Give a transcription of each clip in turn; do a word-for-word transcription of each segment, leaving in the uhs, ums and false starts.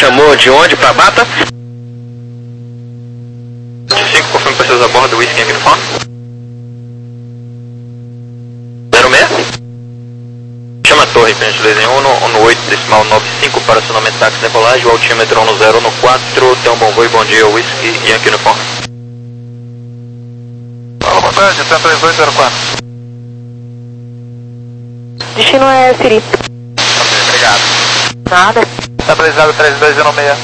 chamou de onde pra Bata? cinco, confirme pessoas a bordo, whisky aqui no fone. zero seis. Chama a torre, por gentileza, em um no oito, decimal nove cinco para acionamento táxi decolagem, o altímetro um no zero no quatro, tem um bom voo e bom dia, whisky e aqui no fone. Fala, boa tarde, até três oito zero quatro. Destino é Siri. Ok, obrigado. Nada. Estabilizado três dois zero seis.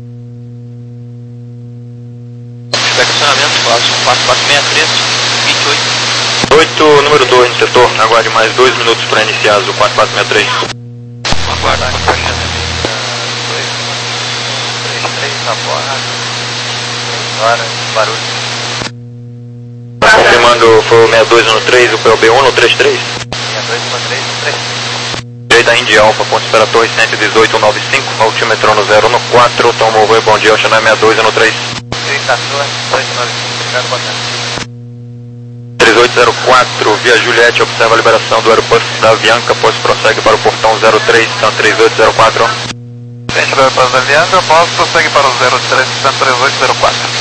Estacionamento, próximo quatro quatro seis três, vinte e oito. oito, número dois no setor, aguarde mais dois minutos para iniciar o quatro quatro seis três. Aguarda a caixa dois, três, três, na borra. três horas, barulho. Confirmando, foi o sessenta e dois no três, o P O B um no trinta e três. sessenta e dois no três, no três. Direita Indy Alfa, ponto espera torre cento e dezoito nove cinco, altímetro no zero no quatro, tomou voo, bom dia, Oceanar sessenta e dois no três. três quatorze, dois nove cinco, obrigado, boa tarde. três oito zero quatro, via Juliette, observa a liberação do aeroporto da Avianca, pois prossegue para o portão zero três, então três oito zero quatro. Frente do aeroporto da Avianca, posso prossegue para o zero três, três oito zero quatro.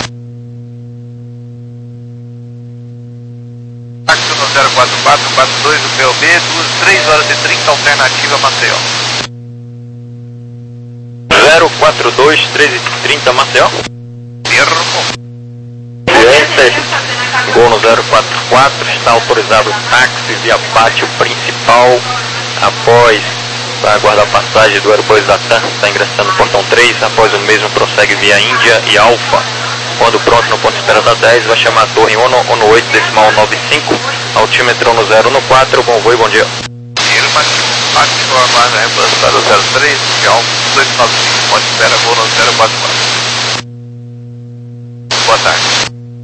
Táxi no zero quatro quatro quatro dois, o P O B, três horas e trinta, alternativa Maceió. zero quatro dois, três e trinta, Maceió. Erro. Gol no zero quatro quatro, está autorizado o táxi via pátio principal, após para aguardar a passagem do aeroporto da TAM, está ingressando no portão três, após o mesmo prossegue via Índia e Alfa. Quando pronto no ponto de espera da dez, vai chamar a torre um no oito, decimal nove cinco, altímetro no zero no quatro, bom voo e bom dia. Irma, táxi no armário, reemplaçado zero três, de Alfa, dois nove cinco, ponto de espera, voo no zero quatro quatro. Boa tarde.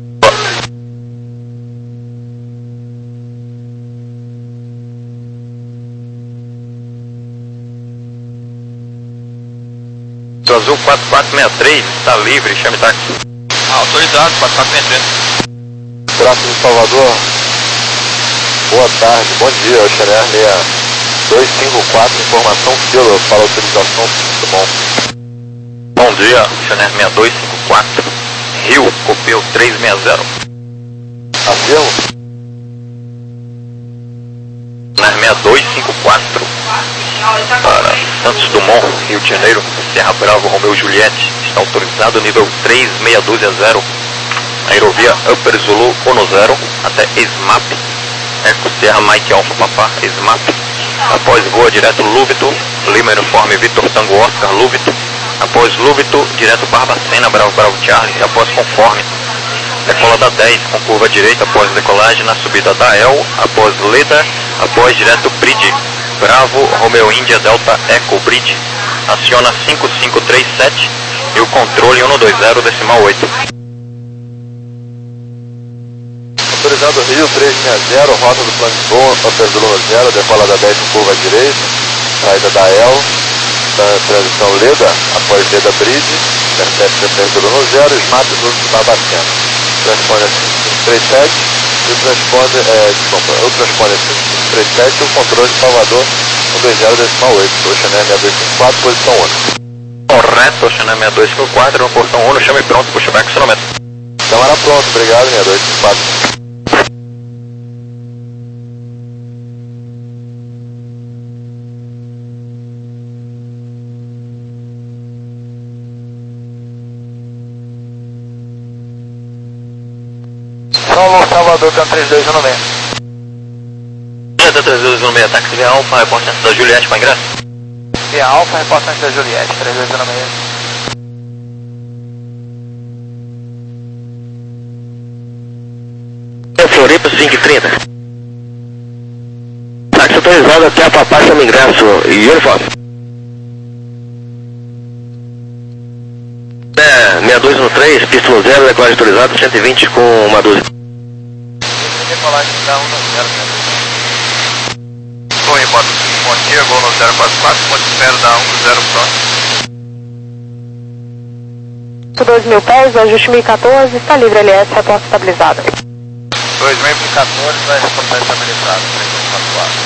Do azul quatro quatro seis três, está livre, chame táxi. Autorizado, quatro quatro seis três. Tráfego de Salvador, boa tarde, bom dia, Oceanar seis dois cinco quatro, informação Kilo, para autorização, muito bom. Bom dia, Oceanar seis dois cinco quatro, Rio, Copeu três seis zero. Afirmo? Oceanar seis dois cinco quatro, para Santos Dumont, Rio de Janeiro, Serra Bravo, Romeu Juliette, está autorizado nível três seis um zero, aerovia Upper Zulu um zero, até SMAP, Eco Serra Mike Alpha Papá, SMAP, após voa direto Lúvito, Lima Uniforme Vitor Tango Oscar Lúvito, após Lúvito, direto Barbacena, Bravo Bravo Charlie, após conforme, decola da dez, com curva direita, após decolagem na subida da El, após Leda, após direto Bridge, Bravo, Romeo Índia, Delta Eco Bridge, aciona cinco cinco três sete e o controle um dois zero, decimal oito. Autorizado Rio três seis zero, rota do plano de voo, Upper Zulu zero, decola da dez com curva direita, saída da El, transição Leda, após Leda Bridge, intercept Upper Zulu zero, SMAP do Barbacena. Transponder cinco cinco três sete, e o transponder, é, desculpa, o transponder cinco cinco três sete, o controle de Salvador um dois zero, decimal oito, Oceanar seis dois cinco quatro, posição única. Correto, Oceanar seis dois cinco quatro, no portão um, chame pronto, puxa back, acionamento. Câmara pronto, obrigado, seis dois cinco quatro. Solo Salvador, tem três dois um seis. Delta três dois um seis, táxi via Alfa, reportante da Juliette para ingresso. Via Alfa, reportante da Juliette, três dois um seis. Floripa cinco e trinta. Táxi autorizado até a Papá chama ingresso e uniforme. É, seis dois um três, pista no zero, decolagem autorizado, cento e vinte com uma dúzia. Decolagem da um no zero, Torre, bota bom dia, gol no zero quatro quatro, ponto de espera da um no zero próximo. dois mil pés, ajuste mil e quatorze, está livre L S, reporte estabilizado. dois mil e quatorze, vai reportar estabilizado, três dois quatro quatro.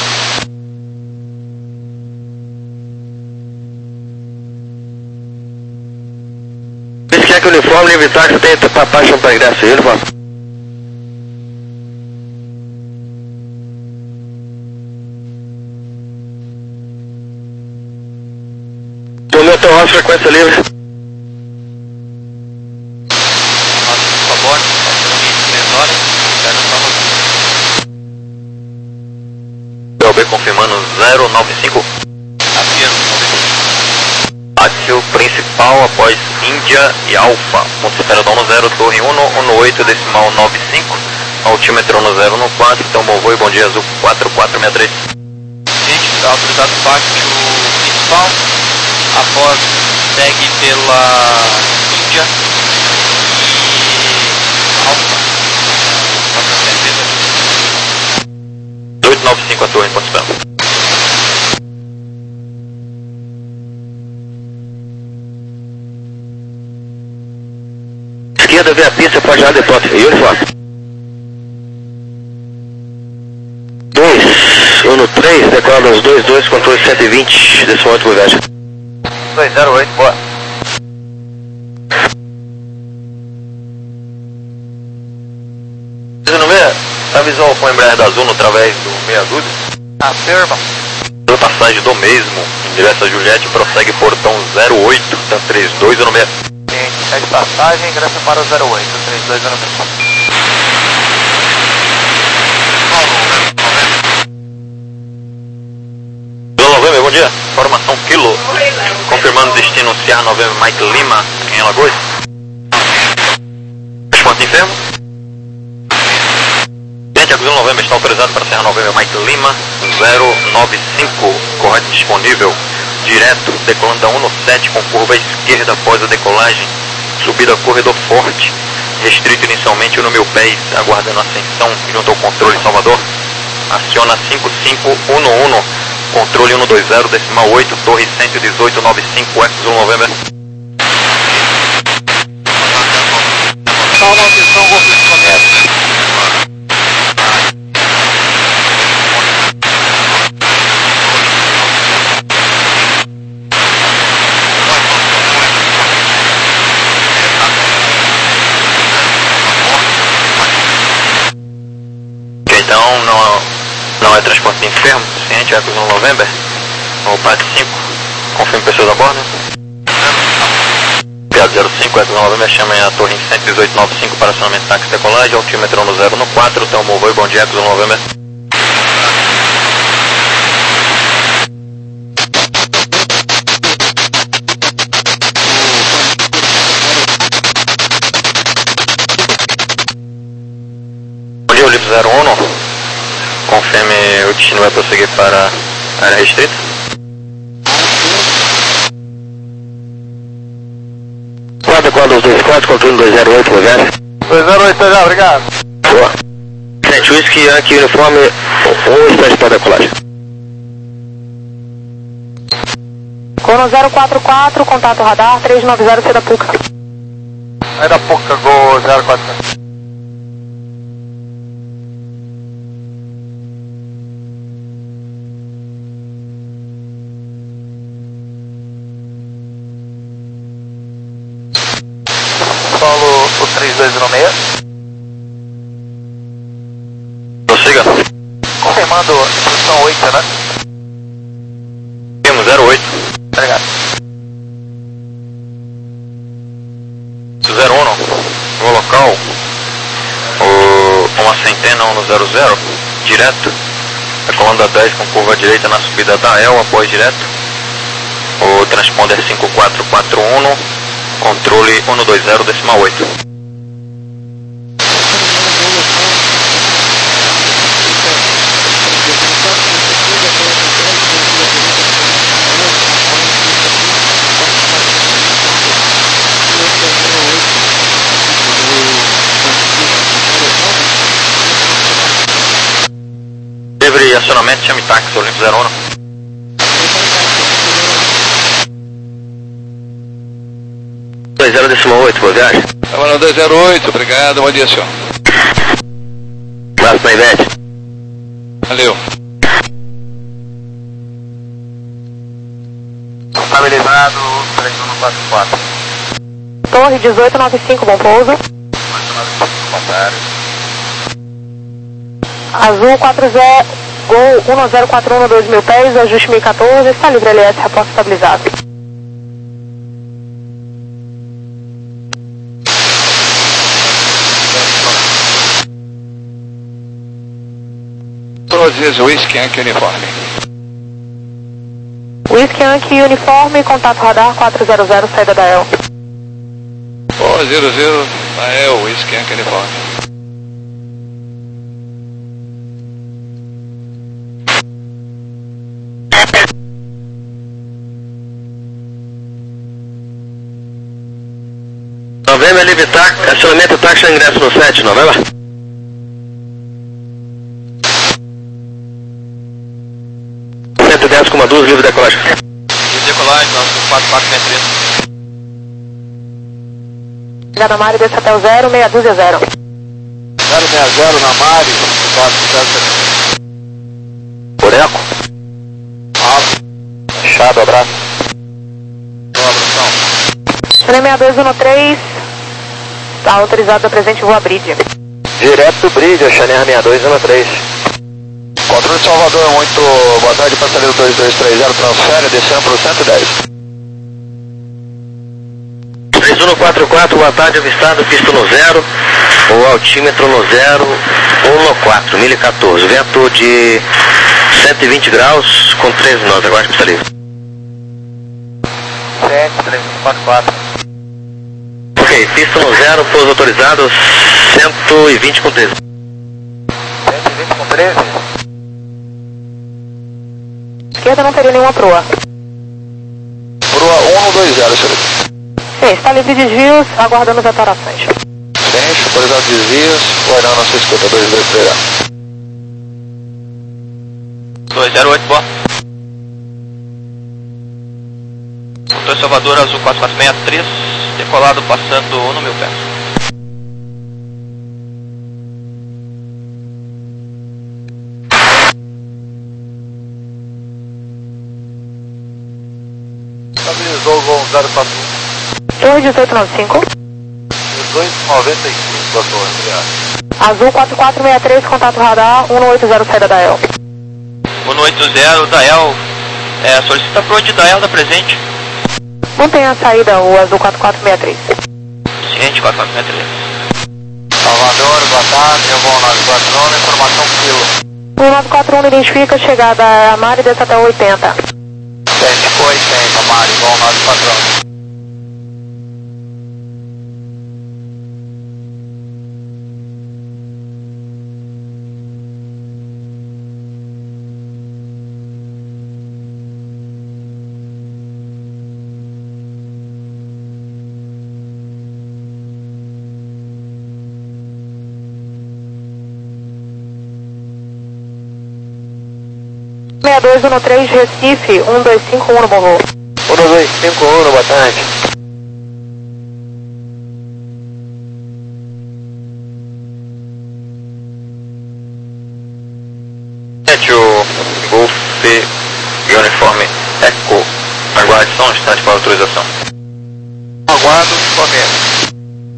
Yankee uniforme, livre táxi, tem papagem para ingresso, uniforme. Tomou teu rosto, frequência livre. Por favor, três horas, B B confirmando zero nove cinco. Táxi principal após Índia e Alfa. Ponto de espera do um zero, torre um, um oito, decimal nove cinco. Altímetro um zero um quatro, então bom voo e bom dia azul quatro quatro seis três. Gente, está autorizado o pátio principal. Após segue pela Índia e Alfa. oito nove cinco a torre em ponto de espera. Esquerda, vê a pista, pode dar depósito. Uniforme. dois, um três, decola os dois, dois, controle cento e vinte, decimal oito por viagem. dois zero oito, boa. Não vê? Avisou com a Embraer da Azul através do meia dúzia. Afirma. Pela passagem do mesmo, em direção a Juliette, prossegue portão zero oito, tá três dois zero seis. É de passagem, ingressa para o zero oito, três dois zero seis. Novembro, bom dia. Formação Kilo. Confirmando destino C A Novembro Mike Lima, em Alagoas. Responde enfermo. Gente, acusando Novembro está autorizado para Serra Novembro Mike Lima, zero nove cinco, correto disponível. Direto, decolando da um sete com curva esquerda após a decolagem. Subida corredor forte. Restrito inicialmente no mil pés, aguardando ascensão junto ao controle Salvador. Aciona cinco cinco um um, controle um dois zero, decimal oito, torre cento e dezoito, nove cinco, X um November. Calma, atenção, vou para Então não, não é transporte de enfermo, ciente, Eco um November, o P A D cinco, confirme pessoas a bordo. P A D zero cinco, Eco um November, chamem a torre em cento e dezoito, nove cinco para acionamento táxi decolagem, altímetro no zero um quatro, então bom voo e bom dia, Eco um November. Bom dia, Olímpio zero um. Confirme o destino vai prosseguir para a área restrita. quatro quatro dois quatro, controle dois zero oito por viagem. dois zero oito, já, obrigado. Boa. Sete Whisky, Yankee uniforme, um espécie para decolagem. Cono zero quatro quatro, contato radar três nove zero, C da Puca. Aí da Puca, Gol zero quatro. Solo o três dois zero seis. Prossiga. Confirmando posição oito, né? Temos zero oito. Obrigado. zero um, no local, o, uma centena um no zero zero, direto, a comanda dez com curva direita na subida da E L, após direto, o transponder cinco quatro quatro um, controle um dois zero, decimal oito. Livre acionamento, chame táxi, Olímpio zero um. dois zero decimal oito por viagem. Camarão dois zero oito, obrigado, bom dia, senhor. Abraço na Ivete. Valeu. Estabilizado, três um quatro quatro. Torre dezoito noventa e cinco, bom pouso. Azul quatro zero, Gol um zero quatro um no dois mil pés, ajuste mil e quatorze, está livre L S, reporte estabilizado. Todos Whisky Yankee Uniforme. Whisky Yankee Uniforme, contato radar quatro zero zero, saída da E L. quatro zero zero, da E L, Whisky Yankee Uniforme. Novembro, livre táxi, acionamento táxi, ingresso no sete, novembro. cento e dez, duas, livre decolagem. Decolagem, nosso quatro quatro seis três. Obrigada, Mari, desce até o zero, meia dúzia zero. zero seis zero na Mari, quatro zero sete. Boneco. Fechado, abraço. Boa, abração. três seis dois um três, está autorizado a presente voa Bridge. Direto do Bridge, Chanel seis dois um três. Controle de Salvador, muito boa tarde, passageiro dois dois três zero, transfere, descendo para o cento e dez. três um quatro quatro, boa tarde, avistado, pista no zero, o altímetro no zero, um no quatro, mil e quatorze, vento de cento e vinte graus com treze nós, agora pista livre. sete três um quatro quatro. Ok, pista no zero, pouso autorizado, cento e vinte com treze. cento e vinte com treze. Esquerda não teria nenhuma proa. Proa um dois zero, senhor. Sim, está livre de desvios, aguardando as alterações. Sim, autorizado desvios, guardando a sua escuta, dois dois três zero. dois zero oito, boa. Motor Salvador, Azul quatro quatro seis três, decolado passando um no mil pés. Estabilizou o voo zero quatro um. Torre dezoito noventa e cinco. dezoito noventa e cinco, doutor, obrigado. Azul quatro quatro seis três, contato radar um oito zero, saída da E L. um oito zero da E L, é, solicita para onde da E L da presente? Mantenha a saída, o Azul quatro quatro seis três. Ciente, quatro quatro seis três. Salvador, boa tarde, eu vou nove quatro um, informação quilo. um nove quatro um identifica, chegada a Mari, desce até o oitenta. sete oitenta, Mari, voo nove quatro um. seis dois um três, Recife, um dois cinco um no bom voo. um dois cinco um, boa tarde. Sete, o Golf Uniforme Eco, aguarde só um instante para autorização. Aguardo somente.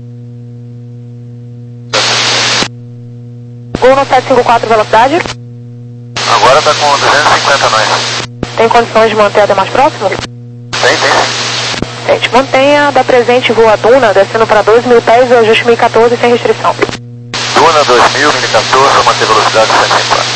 Gol no sete cinco quatro, velocidade. Agora tá com duzentos e cinquenta nós. Tem condições de manter até mais próximo? Tem, tem. Gente, mantenha da presente voa Duna, descendo para dois mil pés e ajuste mil e quatorze sem restrição. Duna dois mil, mil e quatorze, vou manter velocidade cento e cinquenta.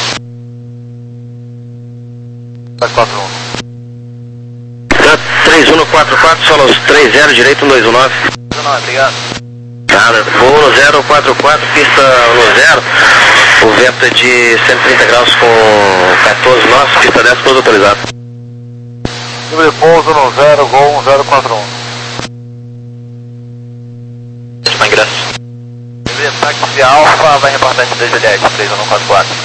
sete quatro um. três um quatro quatro, só nos três zero, direito um dois um nove. Não, obrigado. Nada, voo no zero quatro quatro, pista no zero, o vento é de cento e trinta graus com quatorze nós, pista dez, pouso autorizado. Livre pouso no zero, gol um zero quatro um. Última ingresso. Livre táxi Alfa, vai reportar em dois dez, três um quatro quatro.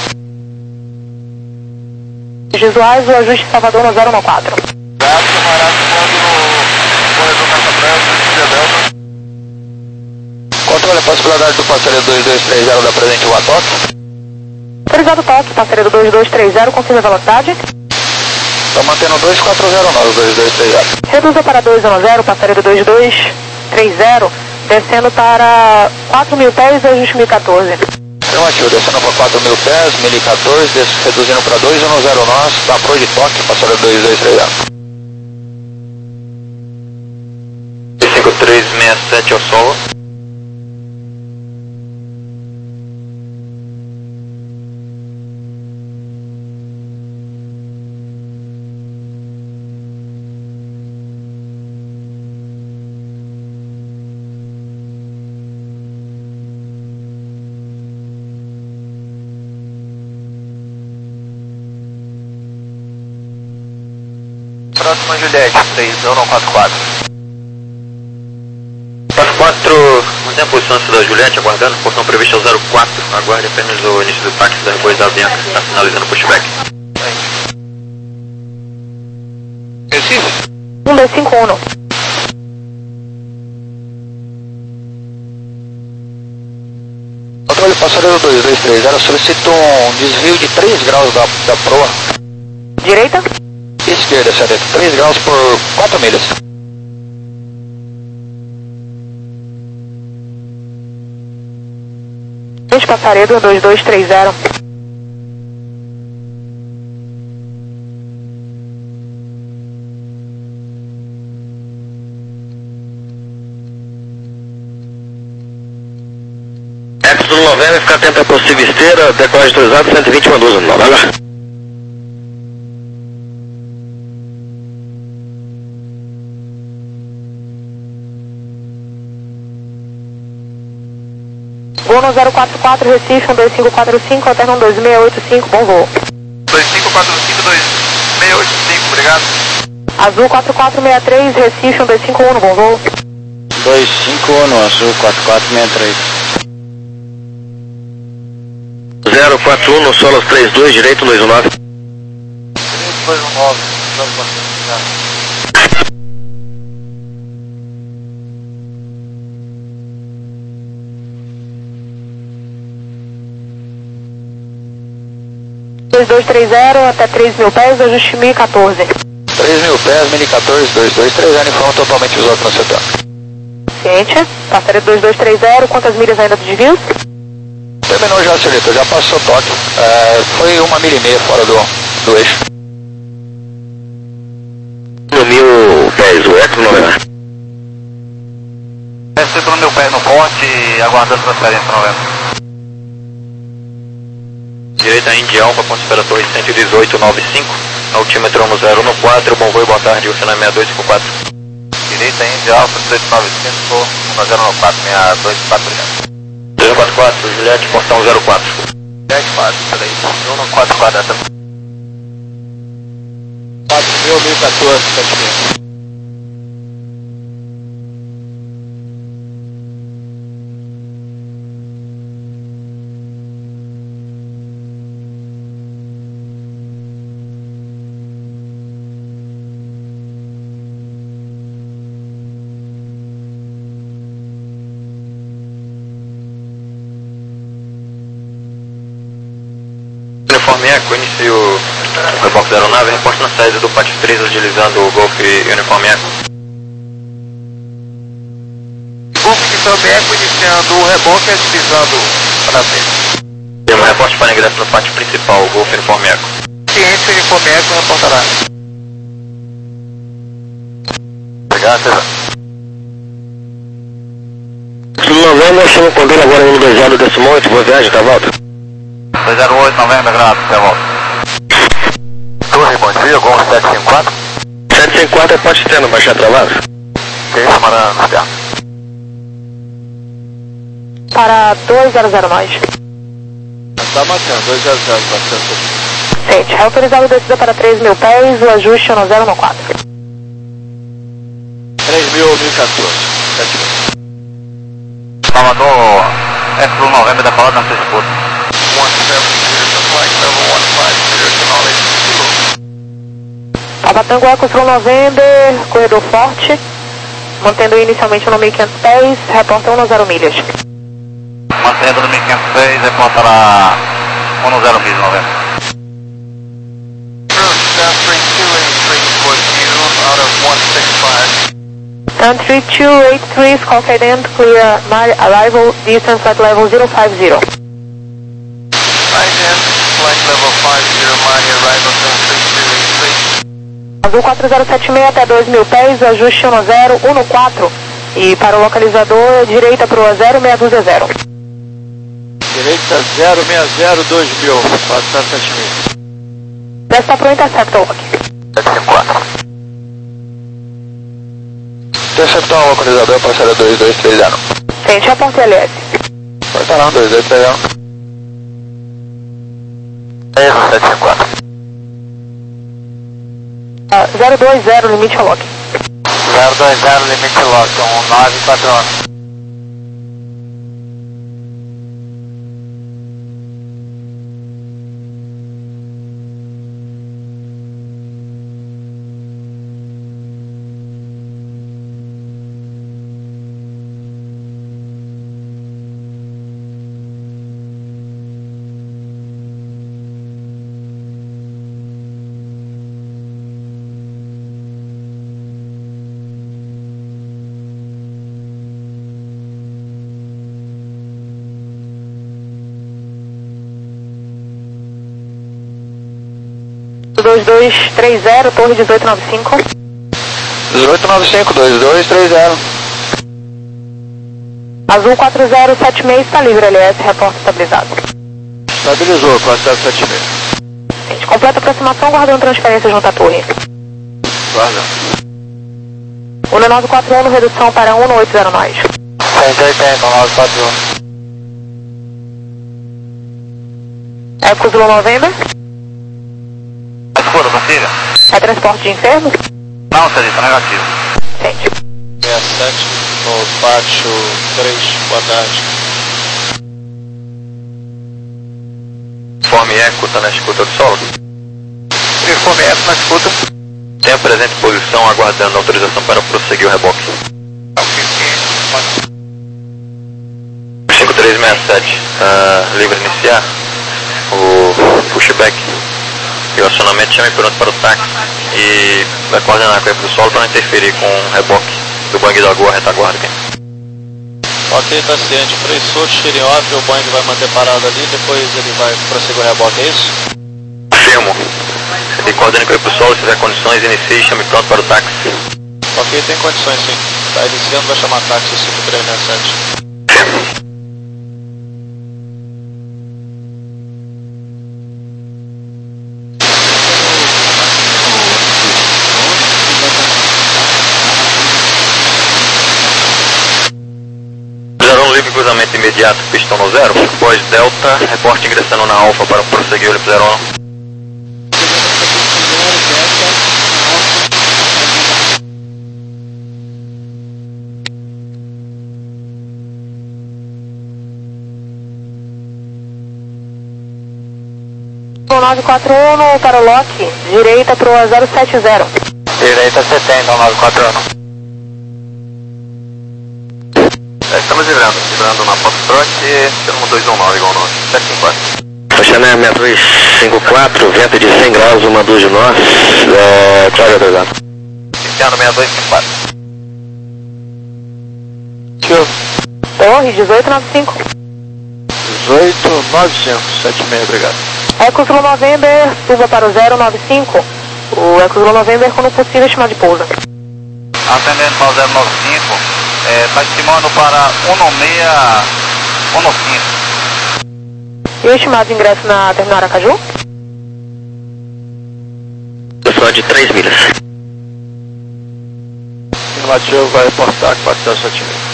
Visuais, o ajuste Salvador no zero um quatro. Gato, camarada, no corredor Caixa Branca, Delta. Controle a possibilidade do passageiro dois dois três zero da presente voa toque. Autorizado toque, passageiro dois dois três zero, confirma a velocidade. Estou mantendo dois quatro zero nove, dois dois três zero. Reduza para dois um zero, passageiro dois dois três zero, descendo para quatro mil pés, ajuste mil e quatorze. Afirmativo, descendo para quatro mil pés, mil e quatorze, des, reduzindo para dois um zero nós, da Pro de toque, passando dois dois três zero. cinco três seis sete ao solo. Próxima Juliette, três um quatro quatro. quatro quatro, mantém a posição antes da Juliette, aguardando, portão previsto ao zero quatro, aguarde apenas o início do táxi da Repois da Bianca, está finalizando o pushback. Recife? um dois cinco um. Controle passageiro dois dois três zero, solicito um desvio de três graus da, da proa. Direita? Esquerda, senhorita, três graus por quatro milhas. Gente, passaredo dois dois três zero. Exo do Novembro, ficar atento à possível esteira, decolagem autorizada, cento e vinte, uma dúzia, vai lá. Voo no zero quatro quatro, Recife, um dois cinco quatro cinco, alterna um dois seis oito cinco, bom voo. dois cinco quatro cinco dois seis oito cinco, obrigado. Azul quatro quatro seis três, Recife, um dois cinco um, bom voo. dois cinco um, azul quatro quatro seis três. zero quatro um no solo três dois, direito dois um nove. três dois um nove, zero quatro cinco. dois dois três zero, até três mil pés, ajuste mil e quatorze. três mil pés, mil e quatorze, dois dois três zero, informa totalmente visual aqui no setor. Ciente, passaredo dois dois três zero, quantas milhas ainda do desvio? Terminou já, senhorita, já passou toque. É, foi uma milha e meia fora do, do eixo. No mil pés, o Exo do Novembro. Descendo no meu pé no ponte, aguardando transferência no novembro. Direita Indy Alfa, ponto espera torre cento e dezoito, nove cinco, altímetro no zero um quatro, bom voo e boa tarde, Ursina seis dois cinco quatro. Direita Indy Alfa, dezoito nove cinco, um zero um quatro, seis dois quatro, obrigado. dois quatro quatro, Juliette, portão zero quatro. dez quatro, peraí, um quatro quatro, essa. quatro mil, mil e quatorze, sete mil. Uniforme Eco, inicio o reboque da aeronave, reporte na saída do pátio três, utilizando o Golf e Uniforme Eco. Golf Uniforme Eco, iniciando o reboque, utilizando para frente. Tem um reporte para ingresso no pátio principal, o Golf Uniforme Eco. Ciente, Uniforme Eco, reportará. Obrigado, César. Exo do Novembro, nós estamos com ele agora no dois zero desse monte, boa viagem, tá volta? dois zero oito, novembro, grado, até volta. Torre, bom dia, Gol sete cinco quatro. sete cinco quatro é ponte externo, baixar travado. Que isso, mano, no externo. Para dois zero zero nós. Tá batendo, dois zero zero, batendo. Ciente, é autorizado descida para três mil pés, o ajuste no zero um quatro. três mil, mil e quatorze, sete mil. Salvador, F um novembro, decolado na sua escuta. Tabatango Eco Sul November, corredor forte, mantendo inicialmente no mil e quinhentos pés, reporta um zero milhas. Mantendo no mil e quinhentos pés, reportará um zero milhas, novembro. Sun three two eight three, Skull Cadent, clear my arrival, distance at level zero five zero. Ident, flight level five zero, my arrival, Sun three two eight three. Azul quatro zero sete seis até dois mil pés, ajuste um zero um quatro. E para o localizador, direita para o zero meia dúzia zero. Direita zero seis zero dois mil, quatro zero sete seis. Desta para o Interceptor, Loki. sete cinco quatro. Interceptar o localizador, parceira dois dois três zero. Sente a ponte L S. Vai estar lá, dois dois três zero. Erro, sete cinco quatro. Uh, zero dois zero, limite ao Loki. zero dois zero, limite lock, um nove quatro um. dois dois três zero, torre dezoito nove cinco. dezoito nove cinco, dois dois três zero. Azul quatro zero sete seis, está livre, L S, reporte estabilizado. Estabilizou, quatro zero sete seis. Gente, completa aproximação, guardando transferência junto à torre. Guarda. um nove quatro um, redução para um oito zero nós. cento e oitenta, um nove quatro um. Eco Zulu November. Escuro, consiga? É transporte de enfermos? Não, serviço negativo. Sente. sessenta e sete, no pátio três, boa tarde. Informe Eco, tá na escuta do solo? Informe Eco na escuta. Tem a presente posição, aguardando a autorização para prosseguir o reboque. cinco três seis sete, uh, livre iniciar o pushback e o acionamento, chame pronto para o táxi e vai coordenar com ele pro solo para não interferir com o reboque do Boeing da Gol, retaguarda aqui. Ok, tá ciente. Pressor, steering off, o Boeing vai manter parado ali, depois ele vai prosseguir o reboque, é isso? Afirmo. E coordene com ele pro solo, se tiver condições, inicie e chame pronto para o táxi. Ok, tem condições sim. Tá iniciando, vai chamar táxi cinco três seis sete. Afirmo. Cruzamento imediato, pistão no zero, pós Delta, reporte ingressando na Alfa para prosseguir o Ellipse zero um. nove quatro um para o Loki, direita para o zero sete zero. Direita setenta, nove quatro um. Estamos livrando, livrando na Foxtrot, dois um nove, igual nove, sete cinco quatro. Oceané seis dois cinco quatro, vento de cem graus, uma dúzia de nós, é, claro, autorizado. Iniciando seis dois cinco quatro. Torre dezoito nove cinco. dezoito nove cinco, sete seis, obrigado. Eco Zulu November, suba para o zero nove cinco. O Eco Zulu November, quando possível, estimado de pouso. Atendendo para o zero nove cinco, está estimando para um seis cinco. E o estimado de ingresso na terminal Aracaju? Só de três milhas. Afirmativo, vai reportar quatro zero sete seis.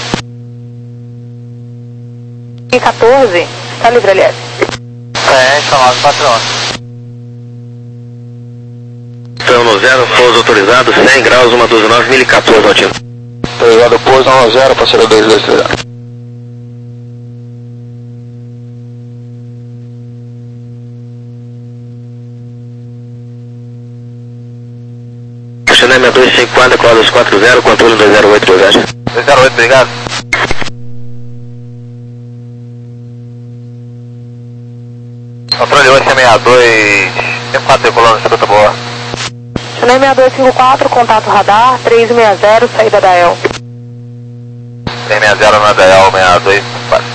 E quatorze, está livre, L S. Sente, nove quatro um. Estamos no zero, pouso autorizado, cem graus, uma dúzia nove, mil e quatorze, Altino. Autorizado pouso, um zero, parceiro dois dois três zero. Oceané seis dois cinco quatro, Cláudio quatro zero, controle dois zero oito, dois zero. dois zero oito, obrigado. Controle oito seis dois, cinco quatro decolando, escuta boa. Oceané seis dois cinco quatro, contato radar, três seis zero, saída da E L. três seis zero na D L seis dois quatro.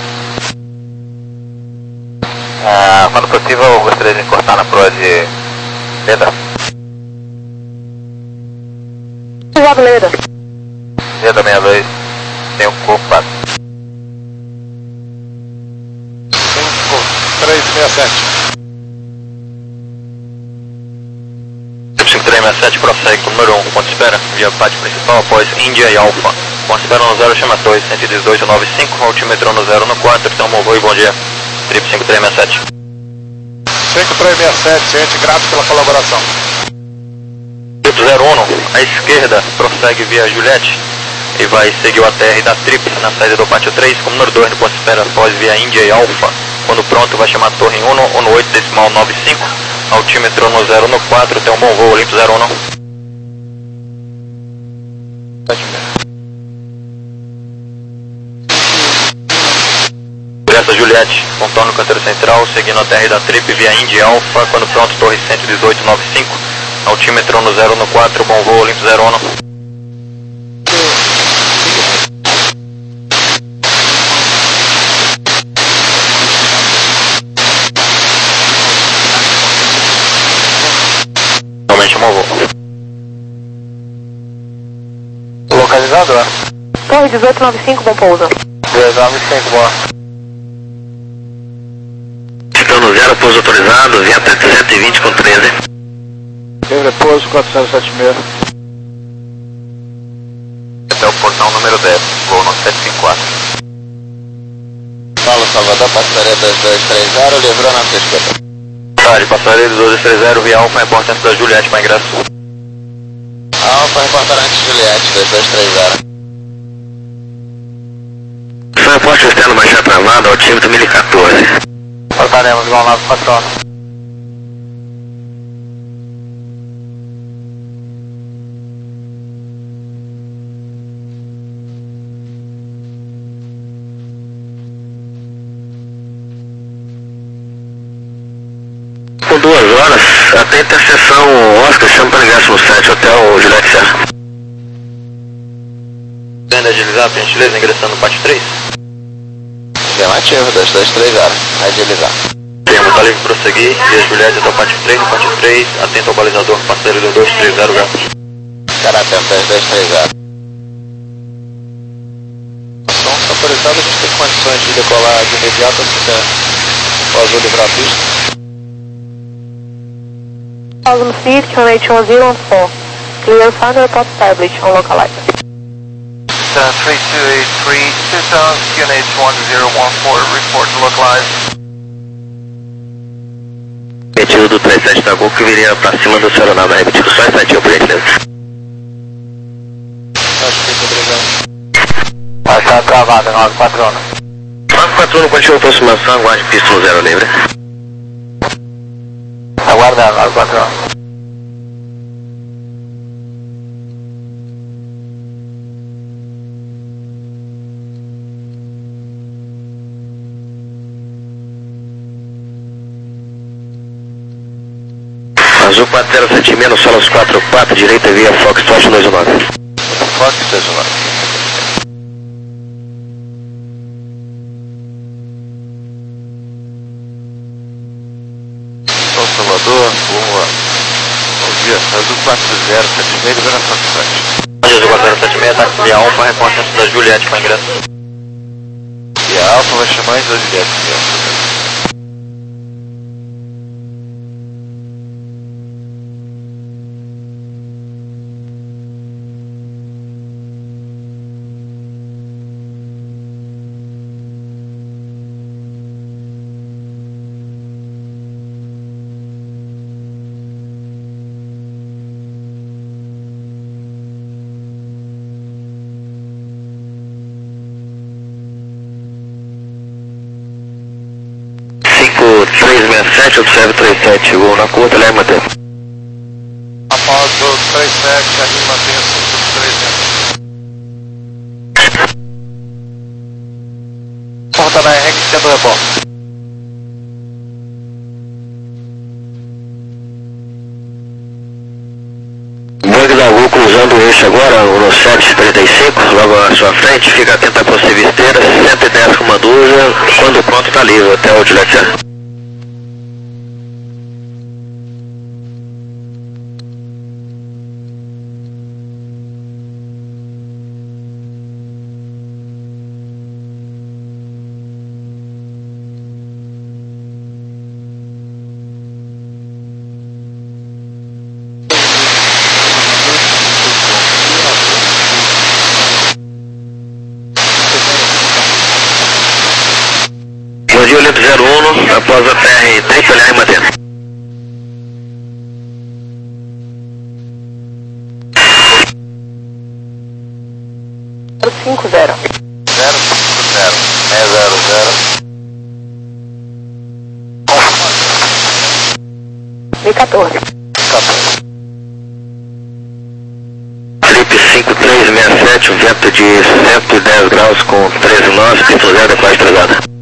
Ah, quando possível, eu gostaria de encostar na proa de Leda. Obrigado, Leda. Leda seis dois, tem o corpo quatro. cinco três seis sete. cinco três seis sete prossegue com o número um, ponto de espera, via pátio principal após Índia e Alfa. Ponto de espera no zero, chama dois, cento e dezoito nove cinco, altímetro no zero no quatro, então bom voo e bom dia. Trip cinco três seis sete. cinco três seis sete, gente, grato pela colaboração. zero um, à esquerda, prossegue via Juliette e vai seguir o A T R da Trip na saída do pátio três, com o número dois no ponto de espera após via Índia e Alfa. Quando pronto, vai chamar torre um, um oito decimal nove cinco, altímetro no zero no quatro, tem um bom voo, limpo zero um. Essa Juliette, contorno canteiro central, seguindo a T R da Trip via Indy Alpha, quando pronto, torre cento e dezoito nove cinco, altímetro no zero no quatro, bom voo, limpo zero um. Realmente bom voo. Localizado, é? Torre dezoito nove cinco, bom pouso. dezoito nove cinco, boa. No zero, pouso autorizado, vento cento e vinte com treze. Livre pouso quatrocentos e setenta e seis. Até o portão número dez, voo no sete cinco quatro. Paulo Salvador, passaria dois dois três zero, livrou na esquerda. Tarde, passaria dois dois três zero, via Alfa, importante da Juliette para ingresso. Alfa, reportarante Juliette, dois dois três zero. São reporte externo baixar travado, altímetro mil e quatorze. Portaremos igual nove quatro. Com duas horas, até interseção Oscar, chama para ingresso no sete, hotel Juliette Serra. Tendo agilizar, por gentileza, ingressando no pátio três. Afirmativo, dois dois três zero, agilizar. Termo, tá livre prosseguir, via Juliette até o pátio três, no pátio três, atento ao balizador, parceiro do dois três zero, gato. Caráter dois dois três zero. Som autorizado, a gente tem condições de decolar de imediato assim que o azul livrar a pista. Osmo Seat, Q N H one zero one four. Clear final report established on localizer. three two eight three, two thousand, Q N H one zero one four, report localized. Retiro do trinta e sete da Gol que viria pra cima do seu aeronave, repetido só instantinho, por gentileza. Acho que obrigado. Vai estar travado, nove quatro um. nove quatro um, continua a aproximação, aguarde pista no zero livre. Aguardando, nove quatro um. Azul quatro zero sete seis, no Solos quatro quatro, direita via Foxtrot dois um nove. Fox dois um nove. São Salvador, boa. Bom dia, Azul quatro zero sete seis, livrando na Foxtrot. Azul quatro zero sete seis, táxi via Alfa, reportante da Juliette para ingresso. E a Alfa vai chamar em dois Juliette. três seis sete, observe três sete, vou na curta, leve manter. Após o três sete, ali mantenha o três sete. Porta na R X, centro do repórter. Bug da Gol cruzando ajuste agora, no sete trinta e cinco, logo à sua frente, fica atento à possível esteira, cento e dez com uma dúzia, quando pronto está livre, até o Juliette Serra. Bom dia, Olimpo zero um, após a P R Triple A e manter. zero cinco zero. zero cinco zero. seis zero zero. mil e quatorze. Flip cinco três seis sete, vento de cento e dez graus com treze nós, pista zero, quase atrasada.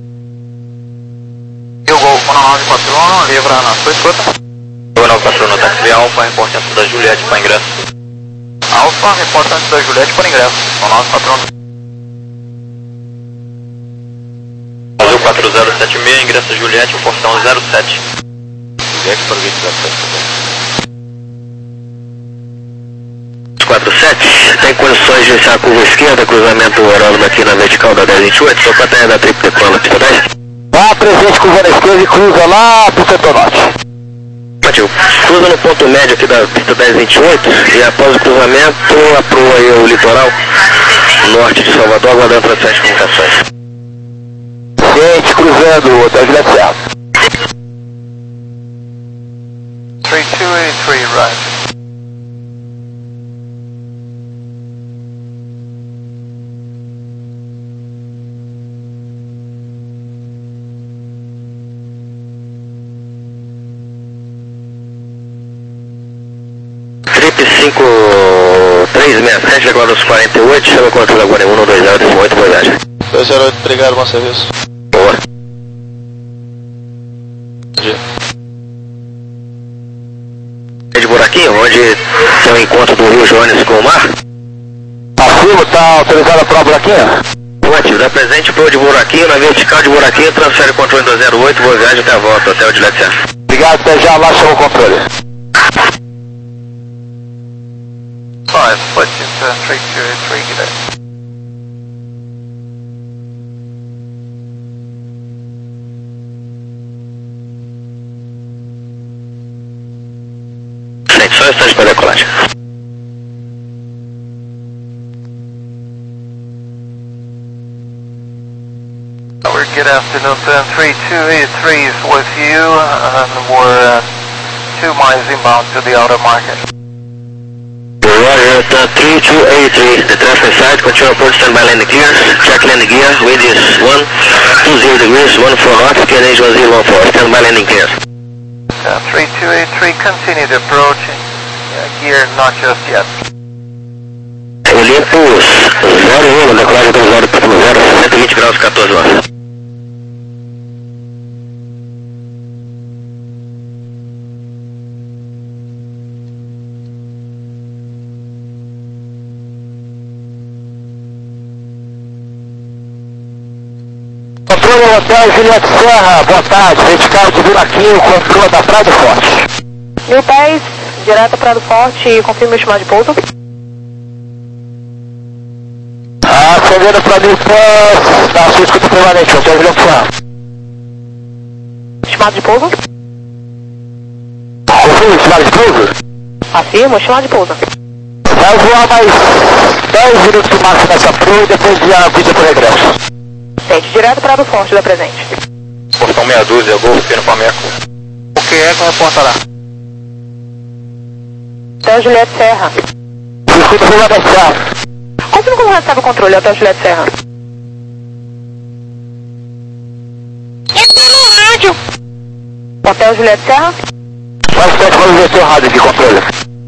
Eu vou com a nove quatro um, livra na sua escuta. Eu nove quatro um, táxi Alfa, importância da Juliette para ingresso. Alfa, importância da Juliette para ingresso, com nove quatro um. Azul quatro zero sete seis, ingresso Juliette, portão zero sete. Juliette para o zero sete. quatro sete, tem condições de iniciar a curva esquerda, cruzamento aeródromo aqui na vertical da dez vinte e oito, só para ter da Triple Plano, pista dez. Vá presente, curva na esquerda e cruza lá pro setor norte. Matheus, cruza no ponto médio aqui da pista dez vinte e oito e após o cruzamento aproa aí o litoral norte de Salvador, aguardando para as comunicações. Gente, cruzando, Hotel Juliette Serra. three two eight three, right. Trip cinco três seis sete, agora os quarenta e oito, chama controle agora em um dois zero oito, boa viagem. dois zero oito, obrigado, bom serviço. Boa. Bom dia. É de buraquinho, onde tem o encontro do Rio Jones com o mar? Acima, tá autorizada para o buraquinho? Ótimo, dá presente pro de buraquinho, na vertical de buraquinho, transfere o controle do zero oito, boa viagem até a volta, até o Juliette Serra. Obrigado, até já lá, chama o controle. five, split into three two eight three, get it. Excelente, só instante para a decolagem. We're good afternoon, three two eight three is with you, and we're uh, two miles inbound to the outer market. Roger, three two eight three, the traffic side, continue approach, standby landing clear, check landing gear, wind is one two zero degrees, one four knots, K N H one zero one four, standby landing clear. Uh, three two eight three, continue the approach, uh, gear not just yet. Olympus zero um, decolagem do zero ponto zero, cento e vinte graus, quatorze nós. Controle do Hotel Juliette Serra, boa tarde, vertical de buraquinho, controle da Praia do Forte. Mil pés, direto para do Forte e confirma o estimado de pouso. Acendendo para mil pés, na sua escuta permanente, Hotel Juliette Serra. Estimado de pouso. Confirma o estimado de pouso? Afirma o estimado de pouso. Vai voar mais dez minutos máximo nessa proa e depois de avisa para o regresso. Sente direto para do Forte da presente. Portão meia dúzia, Golfo, Pino Pameco. O que é que reportará? Hotel Juliette Serra. Escuta permanente, Serra. Confirma como recebe o controle, Hotel Juliette Serra. Hotel Juliette Serra. Mais perto, vamos ver seu rádio de controle.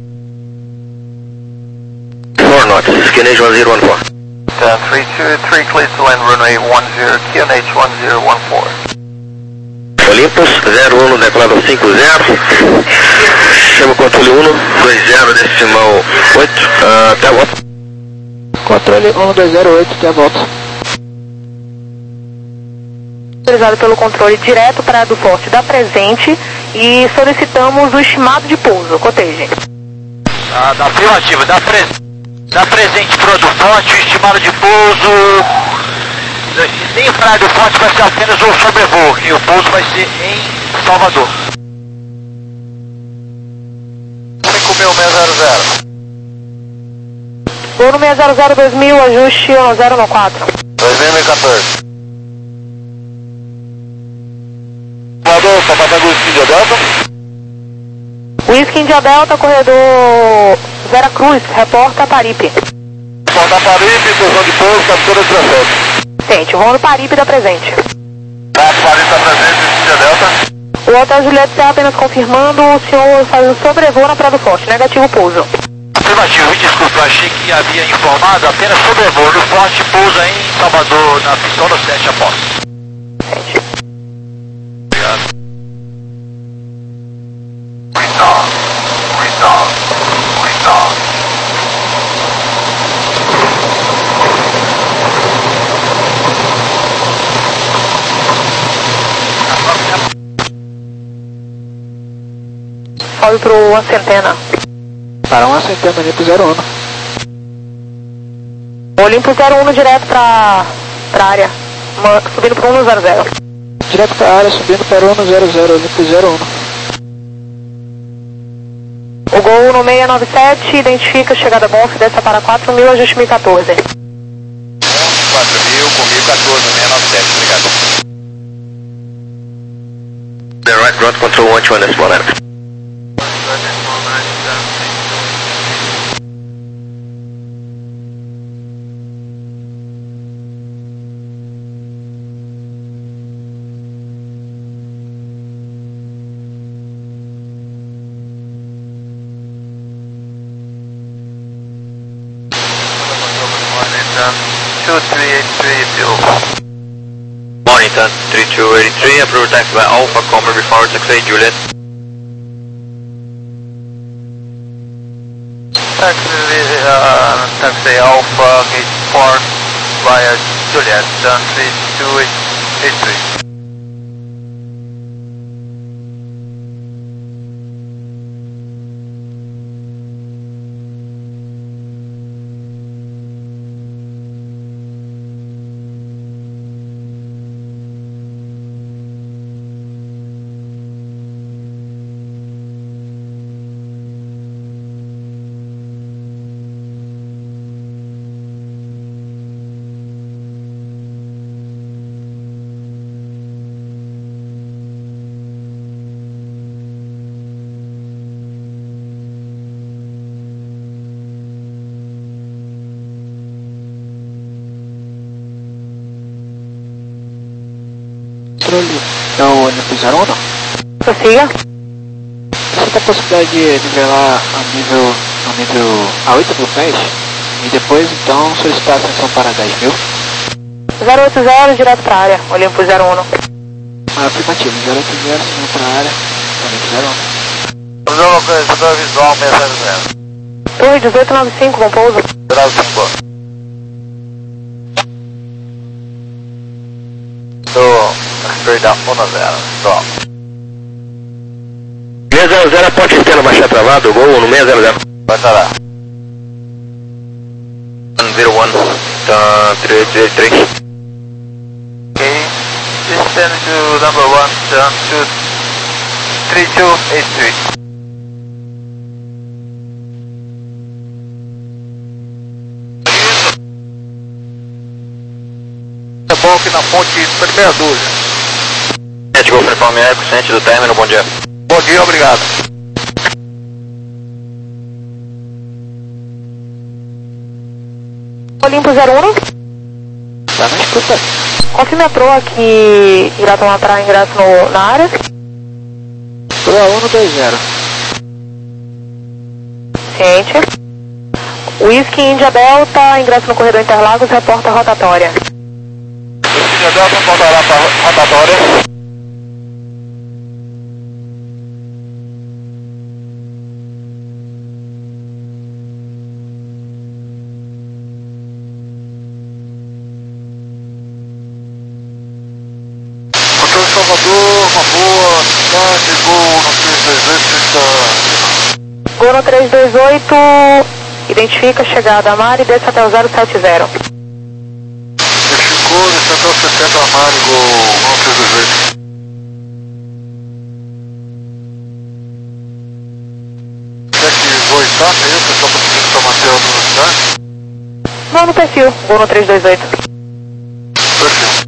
four knots, K N H one zero one four. Uh, three two eight three, clear to land runway one zero, K N H one zero one four. Olympus zero um, decolado cinco zero, chama o controle um dois zero decimal oito, uh, até a volta. Controle um dois zero oito, até a volta. Autorizado pelo controle direto para a do Forte da presente e solicitamos o estimado de pouso, coteje. Ah, da afirmativa, da, pre... da presente para a do Forte, o estimado de pouso. Nem praia do Forte vai ser apenas o sobrevoo, e o pouso vai ser em Salvador. cinco mil seiscentos e zero. Voo no seis zero zero dois mil, ajuste zero no quatro. dois mil e quatorze. Salvador, Papatango India Delta. Whisky India Delta, corredor Vera Cruz, reporta Paripe. Reporta Paripe, posição de pouso, captura dezessete. Gente, voo no Paripe da presente. Tá, Paripe da presente, India Delta. O Hotel Juliette está apenas confirmando o senhor faz o sobrevoo na Praia do Forte, negativo pouso. Afirmativo, me desculpe, eu achei que havia informado apenas sobrevoo do Forte, pousa em Salvador, na Pistola sete após. Gente. Obrigado. Sobe pro uma centena. Para uma centena, Olimpo zero um. Olimpo zero um direto pra, pra área, uma, subindo pro um zero zero. Direto para a área, subindo para um zero zero, Olimpo zero um. O Gol no seis nove sete, identifica chegada Golf, desce para quatro mil, ajuste mil e quatorze. quatro mil com mil e quatorze, seis nove sete, obrigado. The right ground control one two one decimal nine. two three eight three zero. Mornington three two eight three, approved taxi by Alpha, Comer before taxi Juliet. Taxi, uh, taxi Alpha, gate four via Juliet, uh, three two eight three. Controle é o Olimpo zero um, não? Prossiga. Você tem a possibilidade de nivelar a nível, a nível a oito mil pés e depois então solicitar a ascensão para dez mil? zero oito zero, direto pra área, Olimpo zero um. Ah, afirmativo, zero oito zero, seguindo para a área, Olimpo zero um. Visão localizador visual seis zero zero. Torre dezoito noventa e cinco, com pouso. Grau cinco. Do... Perdão, um zero. Só. seis zero zero, pode ter no baixar travado, Gol no seis zero zero. Vai estar lá. one zero one, uh, three eight zero three. Okay, descend to number one, turn to three two eight three. É bom que na ponte primeira dúzia. sete Golf Uniforme Eco, ciente do término, bom dia. Bom dia, obrigado. Olimpo zero um. Tá na escuta. Confirme a proa que irá tomar para ingresso no, na área. Proa um dois zero. Ciente. Whisky India Delta, ingresso no corredor Interlagos, reporta rotatória. India Delta, voltará para a rotatória. Gol no três dois oito, identifica a chegada a Mari e desce até o zero sete zero. Identificou, desce até o setenta a Mari, gol no três dois oito. Quer que vou estar, é isso? Só para conseguir só manter a velocidade? Não, no perfil, gol no três dois oito. Perfil.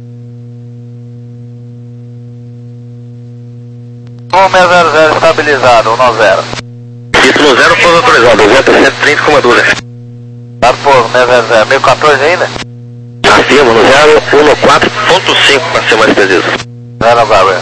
um seis zero zero estabilizado, um nove zero. Título zero, pouso autorizado, volta cento e trinta com dúzia. Tá pouso, seis zero zero, mil e quatorze ainda? Afirma no zero um quatro ponto cinco para ser mais preciso. zero Gabriel.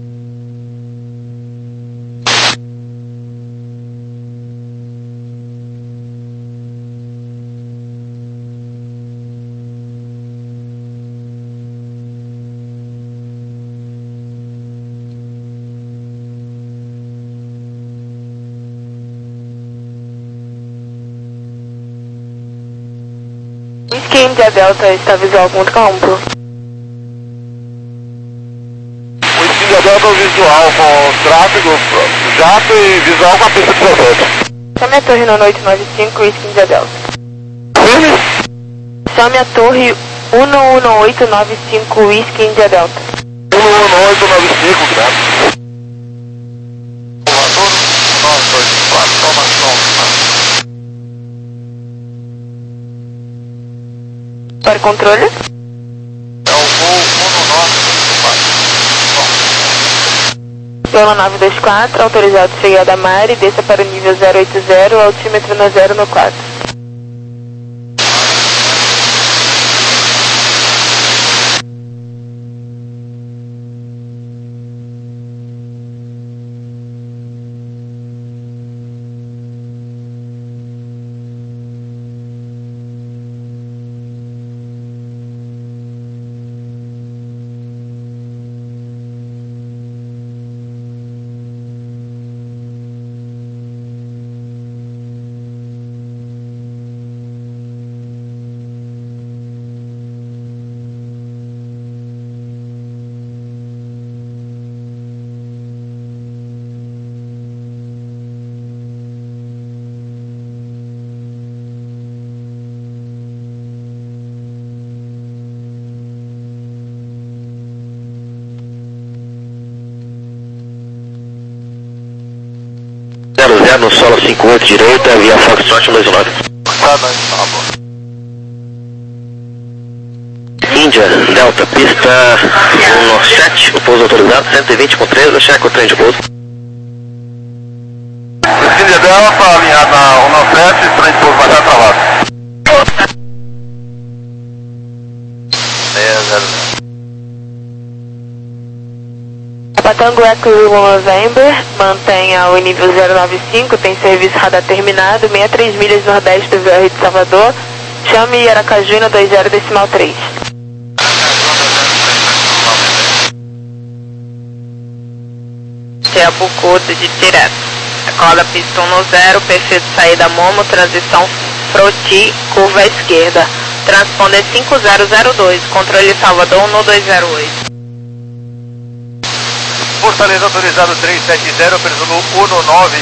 Whisky India Delta está visual com campo. O India Delta visual com tráfego, jato e visual com a pista de projeto. Chame a torre no noite nove cinco, Whisky India Delta. Chame a torre um um oito nove cinco, Whisky India Delta. um um oito nove cinco, graças. Comandor, nove dois quatro, formação. Para controle. É o voo um nove quatro. Pela nove dois quatro, autorizado chegada a Mari, desça para o nível zero oito zero, altímetro no zero no quatro. zero zero no solo cinco oito direita, via Foxtrot dois nove. Tá, tá bom. Índia, Delta, pista um sete, o pouso autorizado, cento e vinte com treze, checa o trem de pouso. Índia Delta, alinhado na um nove sete, trem de pouso vai estar travado. seis zero zero. Patango Echo November, mantenha o nível zero nove cinco, tem serviço radar terminado, sessenta e três milhas nordeste do V R de Salvador, chame Aracaju na dois zero decimal três. É a Bucudo de direto. Decola pista no zero, perfil de saída Momo, transição Froti, curva à esquerda. Transponder cinco zero zero dois, controle Salvador no dois zero oito. Fortaleza autorizado três sete zero, presumo um nove.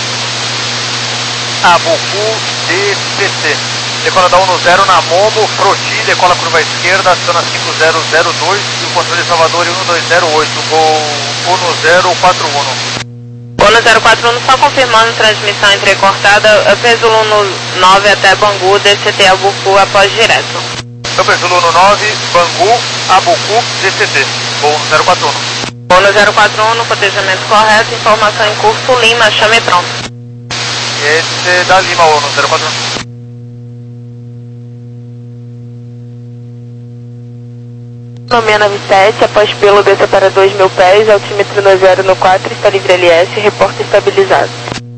Abucu D C C. Decola da um zero na Momo, Froti, decola curva à esquerda, aciona cinco zero zero dois e o controle Salvador em um dois zero oito, gol um zero quatro um. Gol no zero quatro um, só confirmando transmissão entrecortada, Pesulo no nove até Bangu, D C T Abucu após direto. Eu Pesulo no nove, Bangu, Abucu, D C T, gol no zero quatro um. Gol no zero quatro um, no cotejamento correto, informação em curso Lima, chame pronto. Esse é da Lima, no zero quatro um. No seis nove sete, após pelo desça para dois mil pés, altímetro no zero no quatro, está livre L S, reporta estabilizado.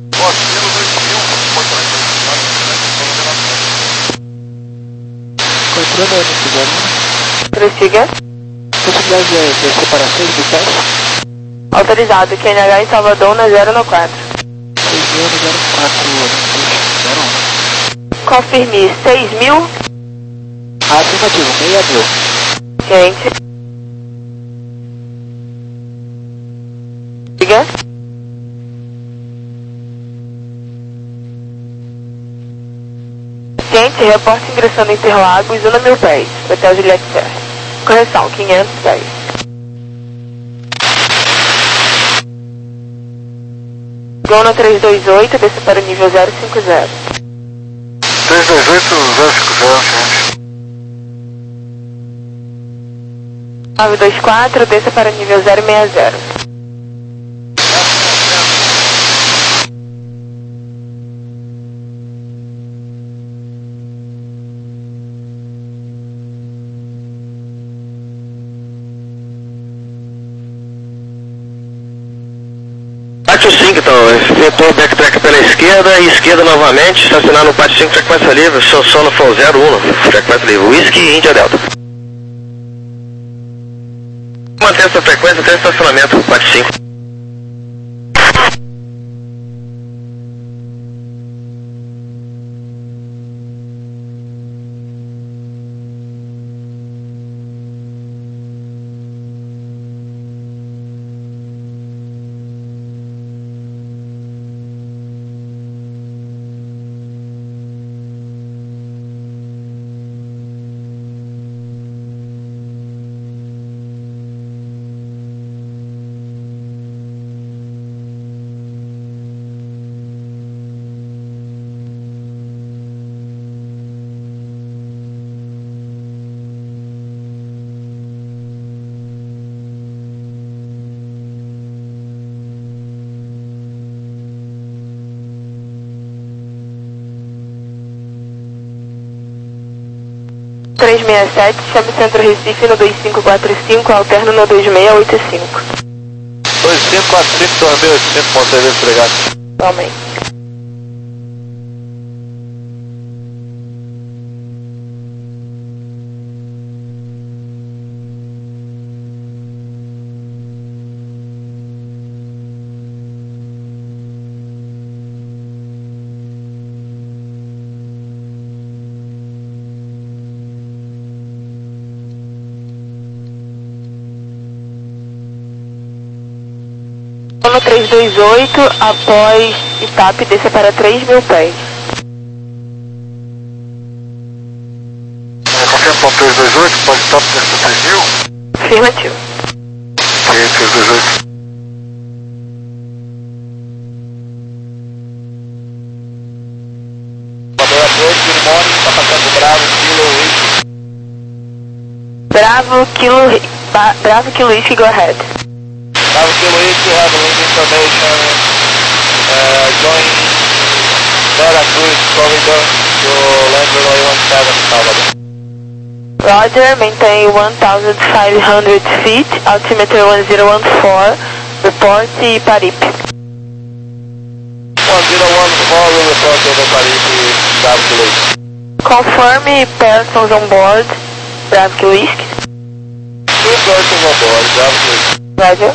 Controle é no zero um. Prossiga. Possibilidade de, de separações do teste? Autorizado, Q N H em Salvador na zero no quatro. seis mil no zero quatro zero um. Confirme seis mil. Afirmativo, seis mil. Gente. Diga. Novamente, reporte ingressando em Interlagos, um mil pés, Hotel Juliette Serra. Correção, quinhentos pés. Gona trezentos e vinte e oito, desça para o nível zero cinco zero. trezentos e vinte e oito, zero cinco zero, gente. nove dois quatro, desça para o nível zero seis zero. Pátio cinco, então, vetor backtrack pela esquerda e esquerda novamente, estacionar no pátio cinco, frequência livre, seu sono for zero um, frequência livre, Whisky Índia Delta. Manter essa frequência até estacionamento, pátio cinco. três seis sete, chame Centro Recife no dois cinco quatro cinco, alterno no dois seis oito cinco. dois cinco quatro cinco, dois seis oito cinco, ponto T V, obrigado. Amém. No trezentos e vinte e oito, após Itap, desça para três mil pés. É, confirma para o trezentos e vinte e oito, pode Itap, desça para três mil? Afirmativo. Ok, trezentos e vinte e oito. Boa noite, good morning, está passando Bravo, Kilo, Bravo, Kilo, ba, Bravo, Kilo, Whisky, go ahead. Bravo Kilo East, you have link information, uh, join Veracruz corridor to land runway one seven, Salvador. Roger, maintain one thousand five hundred feet, altimeter one zero one four, report Paripe. one zero one four, we report over Paripe, Bravo Kilo East. Confirm persons on board, Bravo, Kilo, Whisky. Two persons on board, Bravo Kilo East. Roger.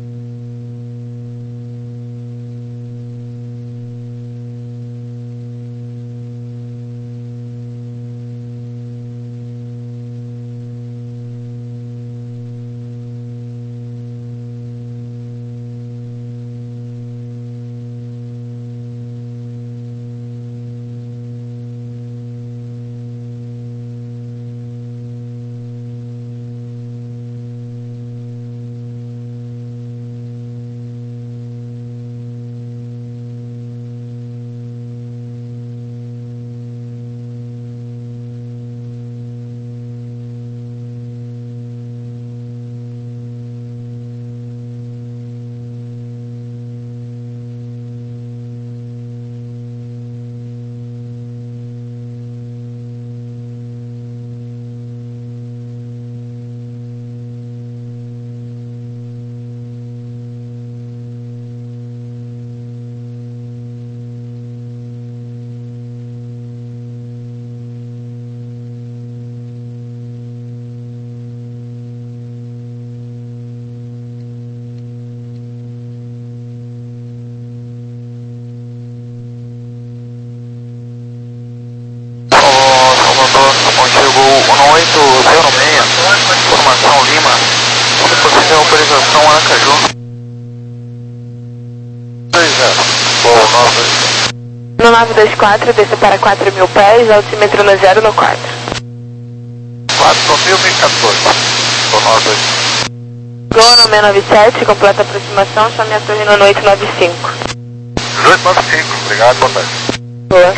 oito zero seis, formação Lima, se possível autorização Aracaju. dois zero, Gol nove. No nove dois quatro, desça para quatro mil pés, altímetro no zero no quatro. quatro mil e quatorze. Tô nove. Gol no seis nove sete, completa aproximação, chame a torre no oito nove cinco. dezoito nove cinco, obrigado, boa tarde. Boa.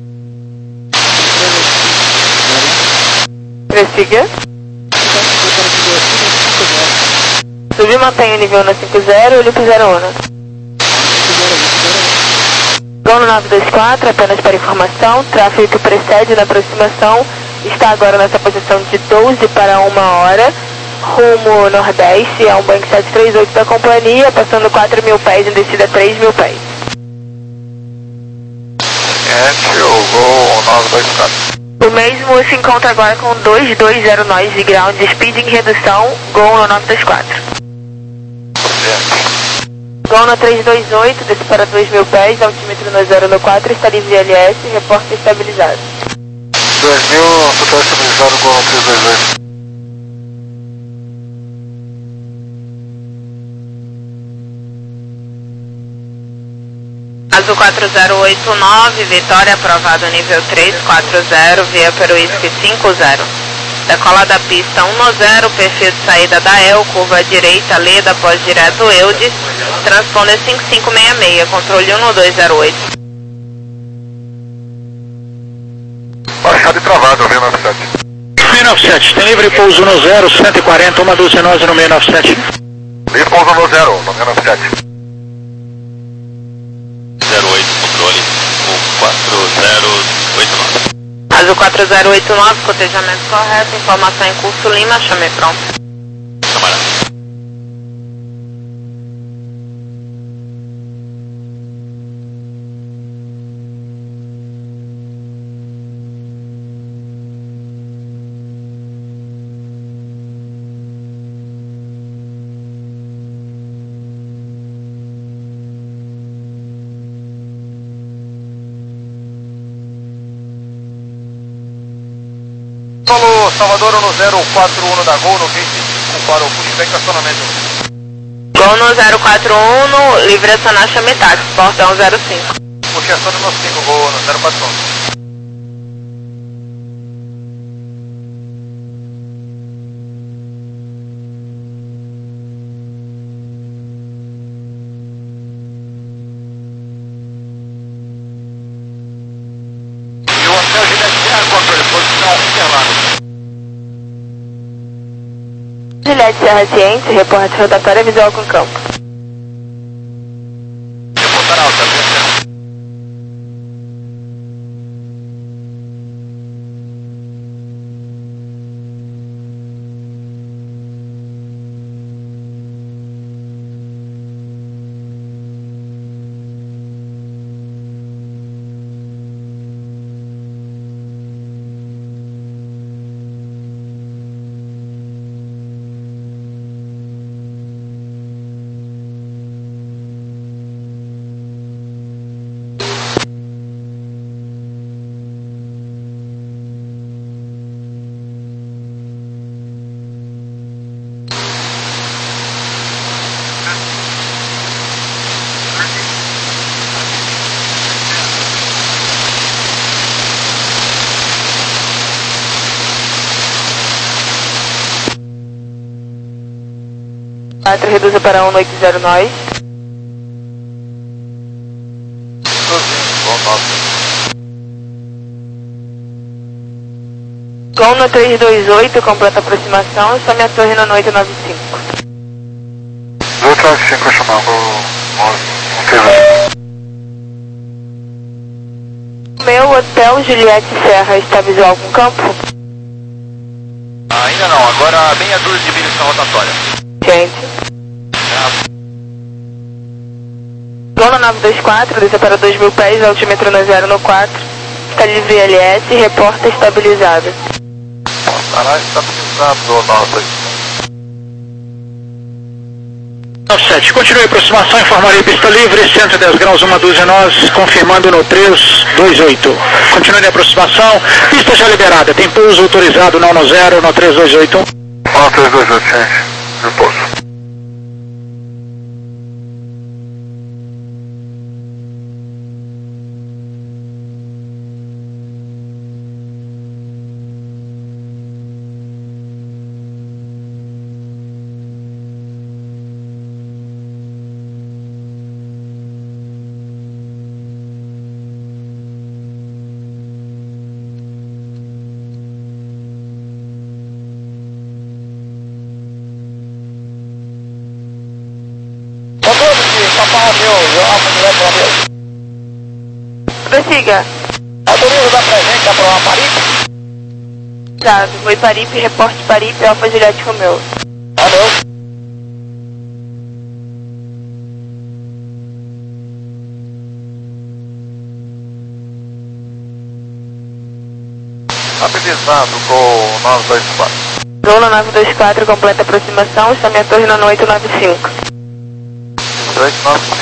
Prossiga. Subir, mantenha o nível no cinco zero, Loop zero um. Gol no nove dois quatro, apenas para informação, tráfego que precede na aproximação está agora nessa posição de doze para uma hora, rumo nordeste, é um Boeing sete três oito da companhia, passando quatro mil pés em descida três mil pés. Ente, o Gol nove dois quatro. O mesmo se encontra agora com dois dois zero nós de ground, speed em redução, Gol no nove dois quatro. Gol no três dois oito, desce para dois mil pés, altímetro no zero no quatro, está livre L S, reporte estabilizado. dois mil, total estabilizado, Gol no três dois oito. Azul quatro zero oito nove, Vitória, aprovado nível três quatro zero, via para o Whisky cinco zero. Decola da pista um no zero, perfil de saída da E L, curva direita, Leda, pós direto Eudes, transponder cinco cinco seis seis, controle um no dois zero oito. Baixado e travado, seis nove sete. seis nove sete, tem livre pouso no zero, cento e quarenta, uma dúzia nós no seis nove sete. Livre pouso no zero, no seis nove sete. zero oito, controle, o quatro zero oito nove. Azul quatro zero oito nove, cotejamento correto, informação em curso Lima, chame pronto. Camarada. Solo Salvador no zero quatro um da Gol, no vinte e cinco para o push back estacionamento. Gol no zero quatro um, livre acionar chame táxi, portão zero cinco. Push aciona no cinco, Gol no zero quatro um. Juliette Serra Ciente, reporte rotatória visual com campo. Reportar alta, aviação. quatro, reduza para um no oito zero nós. Gol no três dois oito, completa aproximação, chame a torre no oito nove cinco. oito nove cinco, chamava o Meu hotel Juliette Serra está visual com campo? Ainda não, agora meia dúzia de milhas na rotatória. Gente. Gol no nove dois quatro, desça para dois mil pés, altímetro no zero no quatro. Está livre L S, reporta estabilizado. Caralho, estabilizado, nossa. nove sete, continue a aproximação, informaria pista livre, cento e dez graus, uma dúzia nós, confirmando no três dois oito. Continue a aproximação, pista já liberada, tem pouso autorizado, não no zero, no três dois oito. No três dois oito, gente, no pouso. meu, Alfa Juliette Romeu. Prossiga. Autoriza da presente, aprovar Paripe. Dado, foi Paripe, reporte Paripe, Alfa Juliette Romeu. Alô. Habilitado com nove dois quatro. Zona nove dois quatro, completa aproximação, está minha torre no oito nove cinco. dois nove cinco.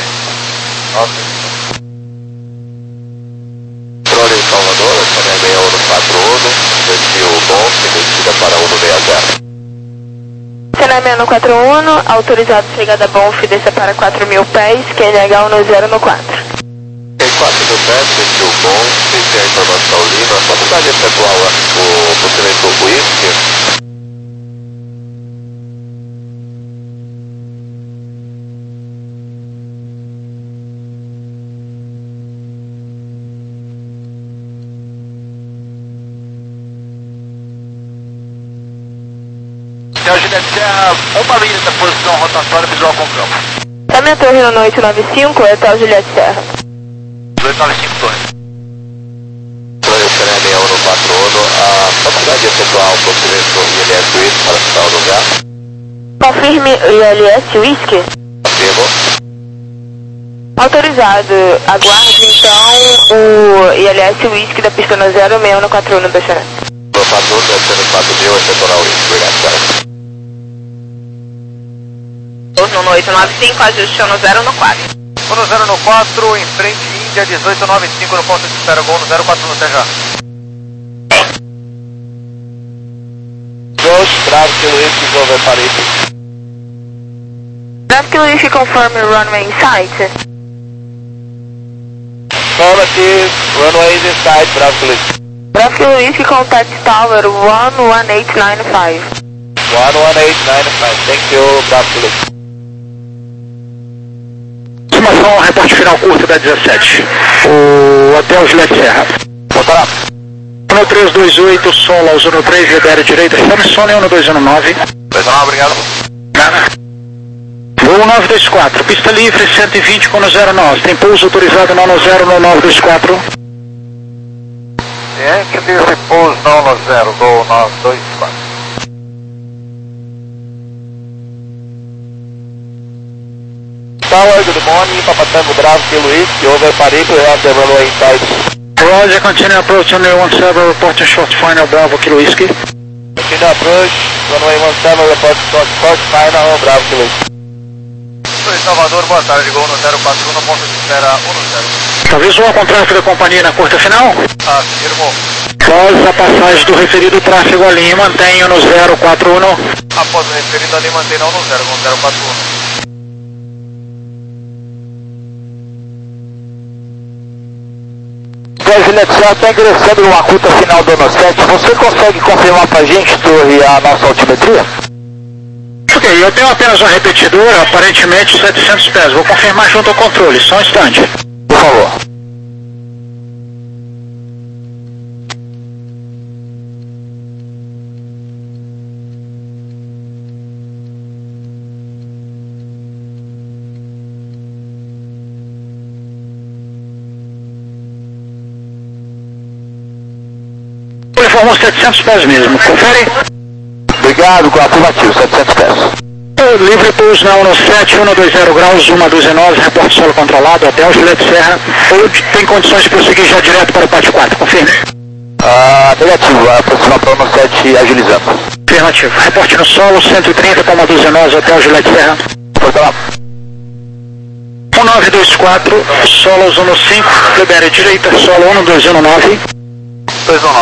Controle Salvador, também meia um no quatro um, desceu bom, descida para um no seis zero. Cena meia no quatro um, autorizado chegada Bonf, desça para quatro mil pés, Q N H um no zero no quatro. Em quatro mil pés, desceu bom, desceu a informação Lima, quantidade efetual o procedimento Whisky. Hotel Juliette Serra, uma milha da posição rotatória visual com campo. Está minha torre no oito nove cinco, Hotel Juliette Serra. oito nove cinco torre. Controle meia um no quatro um, a quantidade efetual o procedimento I L S Whisky para citar o lugar. Confirme I L S Whisky. Afirmo. Autorizado, aguarde então o I L S Whisky da pista no zero seis um no quatro um no B C. No quatro um, descendo quatro mil, efetuar o Whisky, obrigado, cara. Turno no oito nove cinco, ajuste no zero no quatro. No zero no quatro, em frente Índia dezoito nove cinco no ponto de espera, gol no zero quatro no T J. Dois, Bravo, Kilo Whisky, over Paripe. Bravo Kilo Whisky, confirm runway in sight. Affirmative, runway is inside, Bravo Kilo Whisky. Bravo Kilo Whisky, contact tower one one eight nine five. one one eight nine five, thank you, Bravo Kilo Whisky. Informação, reporte final curto da dezessete. O Hotel Juliette Serra. Volta lá. um três dois oito, solo ao zona três, libera direita, chame solo em um dois um nove. dois nove, obrigado. Nada. Voo nove dois quatro, pista livre cento e vinte com no zero nove, tem pouso autorizado não no zero no nove dois quatro. Ciente desse pouso não no zero, gol nove dois quatro. Tower, good morning, Papa Tango Bravo, Kilo Whisky, over Paripe, we have the runway inside. Roger, continue approach on the one seven, reporting short final, Bravo Kilo Whisky. Continue approach, runway one seven, report short, short final, Bravo Kilo Whisky. Oi, Salvador, boa tarde, gol no zero quatro um, no ponto de espera um no zero. Tá visual contrato da companhia na curta final? Afirmo. Após a passagem do referido tráfego ali, mantenho no zero quatro um. Após o referido ali, mantém não no zero, no zero quatro um. Hotel Juliette Serra está ingressando numa curta final do ano sete. Você consegue confirmar pra gente, Torre, a nossa altimetria? Ok, eu tenho apenas uma repetidora, aparentemente setecentos pés. Vou confirmar junto ao controle, só um instante. Por favor. Informou setecentos pés mesmo, confere? Obrigado, com afirmativo, setecentos pés. Livre pouso na um no sete, um dois zero graus, uma doze nove, reporte solo controlado, Hotel Juliette Serra. Ou tem condições de prosseguir já direto para o pátio quatro, confirme. Ah, negativo, aproximar para o um sete, agilizando. Afirmativo, reporte no solo, cento e trinta, palma doze nove, Hotel Juliette Serra. Volta lá. um nove dois quatro, solo zona cinco, libere direita, solo um dois um nove. dois um nove.